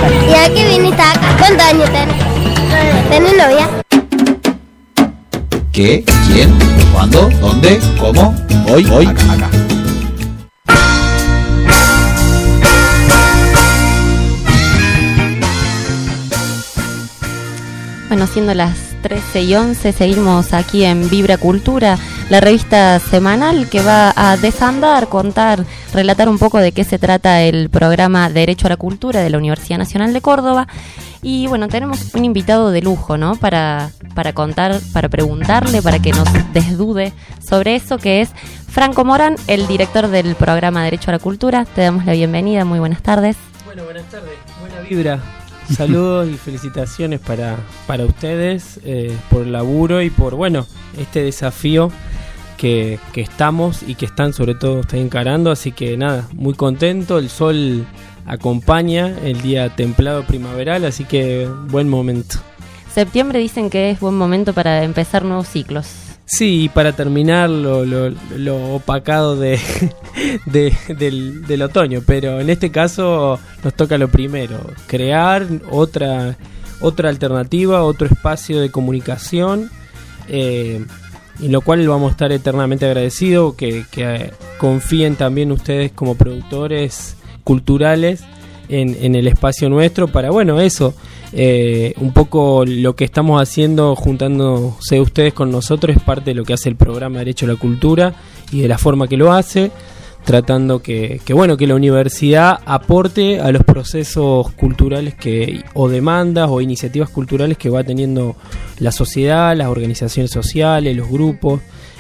¿Y a qué viniste acá? ¿Cuántos años tenés? ¿Tenés novia? ¿Qué? ¿Quién? ¿Cuándo? ¿Dónde? ¿Cómo? Hoy, acá. Bueno, siendo las 13:11, seguimos aquí en Vibra Cultura, la revista semanal que va a desandar, contar, relatar un poco de qué se trata el programa Derecho a la Cultura de la Universidad Nacional de Córdoba. Y bueno, tenemos un invitado de lujo, ¿no? Para contar, para preguntarle, para que nos desdude sobre eso, que es Franco Morán, el director del programa Derecho a la Cultura. Te damos la bienvenida, muy buenas tardes. Bueno, buenas tardes, buena vibra. Saludos y felicitaciones para ustedes por el laburo y por, bueno, este desafío que estamos y que están sobre todo ustedes encarando. Así que nada, muy contento, el sol acompaña, el día templado primaveral, así que buen momento. Septiembre dicen que es buen momento para empezar nuevos ciclos. Sí, para terminar lo opacado del otoño, pero en este caso nos toca lo primero, crear otra alternativa, otro espacio de comunicación, en lo cual vamos a estar eternamente agradecidos, que confíen también ustedes como productores culturales en el espacio nuestro para, bueno, eso, un poco lo que estamos haciendo juntándose ustedes con nosotros es parte de lo que hace el programa Derecho a la Cultura y de la forma que lo hace, tratando que la universidad aporte a los procesos culturales o demandas o iniciativas culturales que va teniendo la sociedad, las organizaciones sociales, los grupos,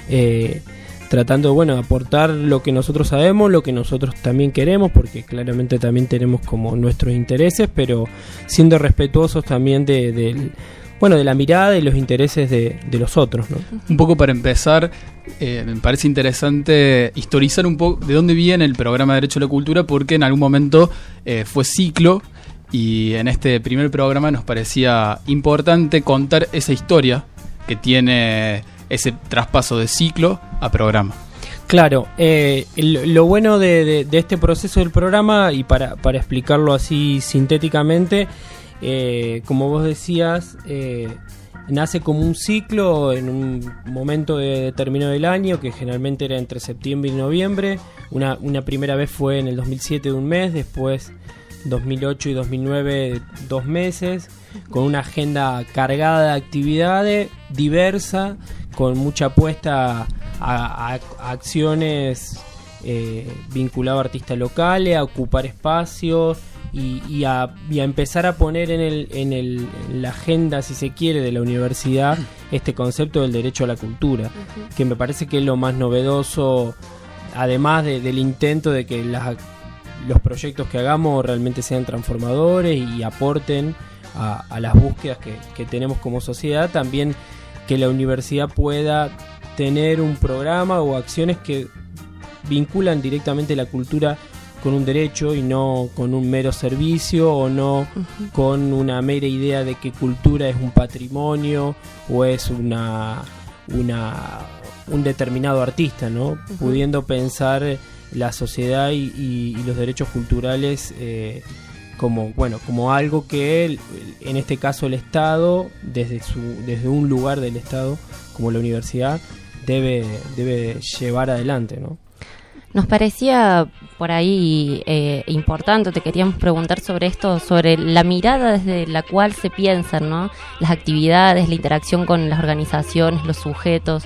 tratando de aportar lo que nosotros sabemos, lo que nosotros también queremos, porque claramente también tenemos como nuestros intereses, pero siendo respetuosos también de la mirada y los intereses de los otros, ¿no? Un poco para empezar, me parece interesante historizar un poco de dónde viene el programa de Derecho a la Cultura, porque en algún momento fue ciclo, y en este primer programa nos parecía importante contar esa historia que tiene ese traspaso de ciclo a programa. Claro, lo bueno de este proceso del programa, y para explicarlo así sintéticamente, como vos decías, nace como un ciclo en un momento determinado del año, que generalmente era entre septiembre y noviembre. Una primera vez fue en el 2007 de un mes, después 2008 y 2009 2 meses, con una agenda cargada de actividades, diversa, con mucha apuesta a acciones vinculadas a artistas locales, a ocupar espacios y a empezar a poner en la agenda, si se quiere, de la universidad este concepto del derecho a la cultura, que me parece que es lo más novedoso, además del intento de que los proyectos que hagamos realmente sean transformadores y aporten a las búsquedas que tenemos como sociedad. También que la universidad pueda tener un programa o acciones que vinculan directamente la cultura con un derecho y no con un mero servicio, o no con una mera idea de que cultura es un patrimonio o es un determinado artista, ¿no? Pudiendo pensar la sociedad y los derechos culturales como algo que en este caso el Estado, desde un lugar del Estado como la universidad, debe llevar adelante, ¿no? Nos parecía por ahí importante, te queríamos preguntar sobre esto, sobre la mirada desde la cual se piensan, ¿no?, las actividades, la interacción con las organizaciones, los sujetos,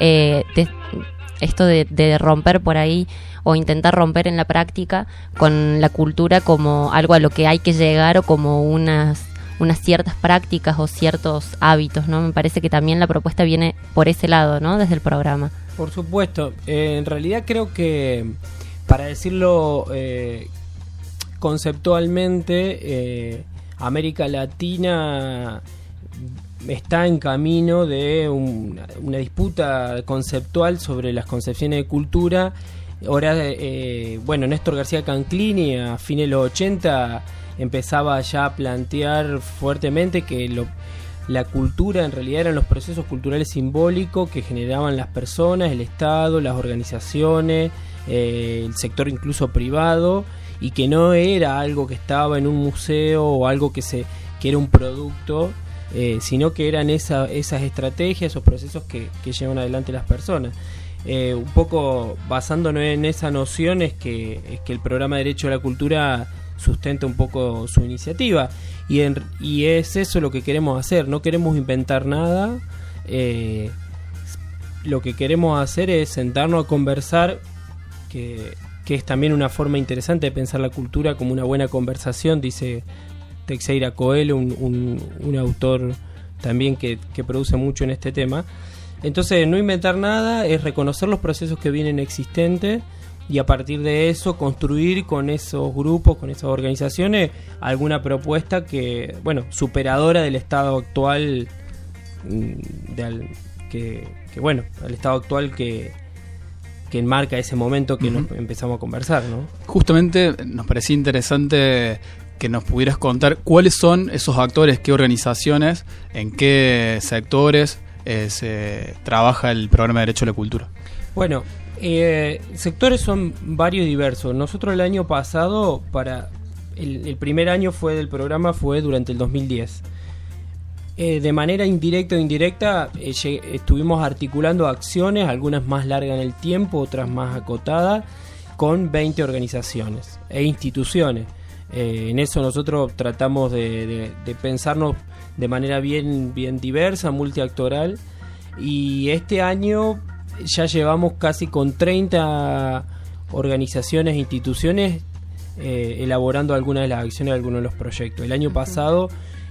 esto de romper por ahí, o intentar romper en la práctica con la cultura como algo a lo que hay que llegar, o como unas ciertas prácticas o ciertos hábitos, ¿no? Me parece que también la propuesta viene por ese lado, ¿no?, desde el programa. Por supuesto, en realidad creo que, para decirlo conceptualmente, América Latina está en camino de una disputa conceptual sobre las concepciones de cultura. Ahora, Néstor García Canclini a fines de los 80 empezaba ya a plantear fuertemente que la cultura en realidad eran los procesos culturales simbólicos que generaban las personas, el Estado, las organizaciones, el sector incluso privado, y que no era algo que estaba en un museo o algo que era un producto, sino que eran esas estrategias, esos procesos que llevan adelante las personas. Un poco basándonos en esa noción es que el programa Derecho a la Cultura sustenta un poco su iniciativa, y es eso lo que queremos hacer. No queremos inventar nada, lo que queremos hacer es sentarnos a conversar, que es también una forma interesante de pensar la cultura como una buena conversación, dice Teixeira Coelho, un autor también que produce mucho en este tema. Entonces, no inventar nada es reconocer los procesos que vienen existentes y a partir de eso construir con esos grupos, con esas organizaciones, alguna propuesta que, bueno, superadora del estado actual, el estado actual que enmarca ese momento que nos empezamos a conversar, ¿no? Justamente nos parecía interesante que nos pudieras contar cuáles son esos actores, qué organizaciones, en qué sectores se trabaja el programa de Derecho a la Cultura. Bueno, sectores son varios y diversos. Nosotros el año pasado, para el primer año del programa fue durante el 2010. De manera indirecta o indirecta estuvimos articulando acciones, algunas más largas en el tiempo, otras más acotadas, con 20 organizaciones e instituciones. En eso nosotros tratamos de pensarnos de manera bien diversa, multiactoral, y este año ya llevamos casi con 30 organizaciones e instituciones elaborando algunas de las acciones de algunos de los proyectos. El año pasado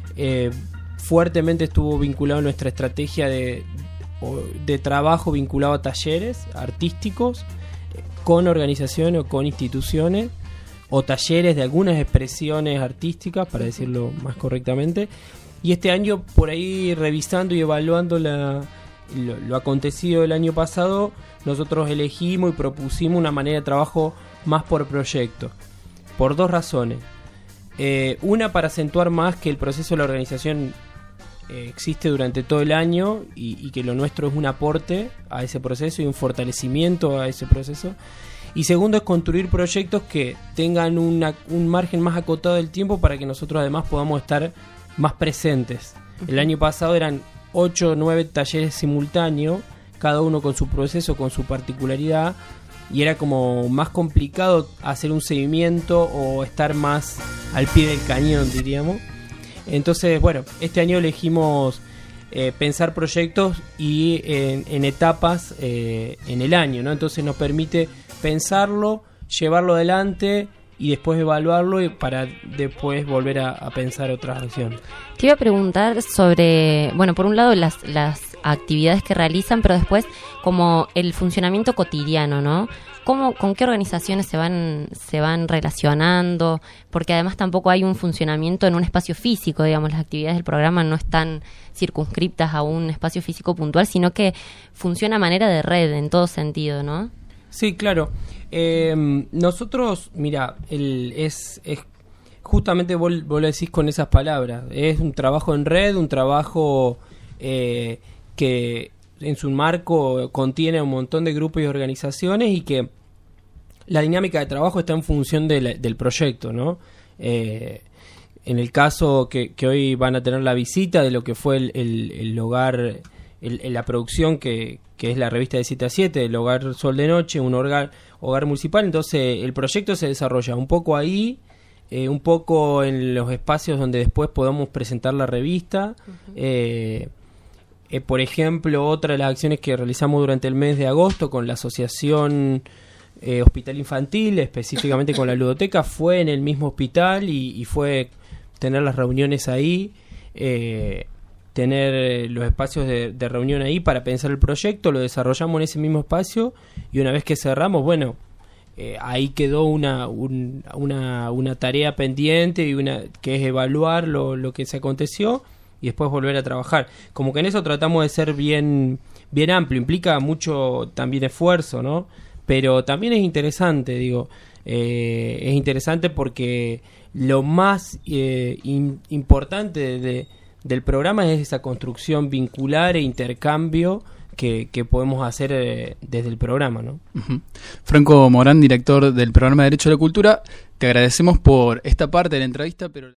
fuertemente estuvo vinculado nuestra estrategia de trabajo vinculado a talleres artísticos con organizaciones o con instituciones, o talleres de algunas expresiones artísticas, para decirlo más correctamente. Y este año, por ahí revisando y evaluando lo acontecido el año pasado, nosotros elegimos y propusimos una manera de trabajo más por proyecto, por dos razones. Una, para acentuar más que el proceso de la organización existe durante todo el año y que lo nuestro es un aporte a ese proceso y un fortalecimiento a ese proceso. Y segundo, es construir proyectos que tengan un margen más acotado del tiempo para que nosotros además podamos estar más presentes. El año pasado eran 8 o 9 talleres simultáneos, cada uno con su proceso, con su particularidad, y era como más complicado hacer un seguimiento o estar más al pie del cañón, diríamos. Entonces, bueno, este año elegimos pensar proyectos y en etapas en el año, ¿no? Entonces nos permite pensarlo, llevarlo adelante y después evaluarlo, y para después volver a pensar otras acciones. Te iba a preguntar sobre, bueno, por un lado las actividades que realizan, pero después como el funcionamiento cotidiano, ¿no? ¿Con qué organizaciones se van relacionando? Porque además tampoco hay un funcionamiento en un espacio físico, digamos, las actividades del programa no están circunscriptas a un espacio físico puntual, sino que funciona a manera de red en todo sentido, ¿no? Sí, claro. Nosotros, mira, es justamente vos lo decís con esas palabras. Es un trabajo en red, un trabajo que en su marco contiene un montón de grupos y organizaciones, y que la dinámica de trabajo está en función del proyecto, ¿no? En el caso que hoy van a tener la visita de lo que fue el hogar, la producción que es la revista de 7 a 7, el Hogar Sol de Noche, un hogar municipal. Entonces el proyecto se desarrolla un poco ahí, un poco en los espacios donde después podamos presentar la revista. Por ejemplo, otra de las acciones que realizamos durante el mes de agosto con la Asociación Hospital Infantil, específicamente con la ludoteca, fue en el mismo hospital y fue tener las reuniones ahí, tener los espacios de reunión ahí para pensar el proyecto. Lo desarrollamos en ese mismo espacio, y una vez que cerramos, bueno, ahí quedó una tarea pendiente, y que es evaluar lo que se aconteció y después volver a trabajar. Como que en eso tratamos de ser bien amplio. Implica mucho también esfuerzo, ¿no? Pero también es interesante, digo. Es interesante porque lo más importante del programa es esa construcción vincular e intercambio que podemos hacer desde el programa, ¿no? Franco Morán, director del programa de Derecho a la Cultura. te agradecemos por esta parte de la entrevista, pero...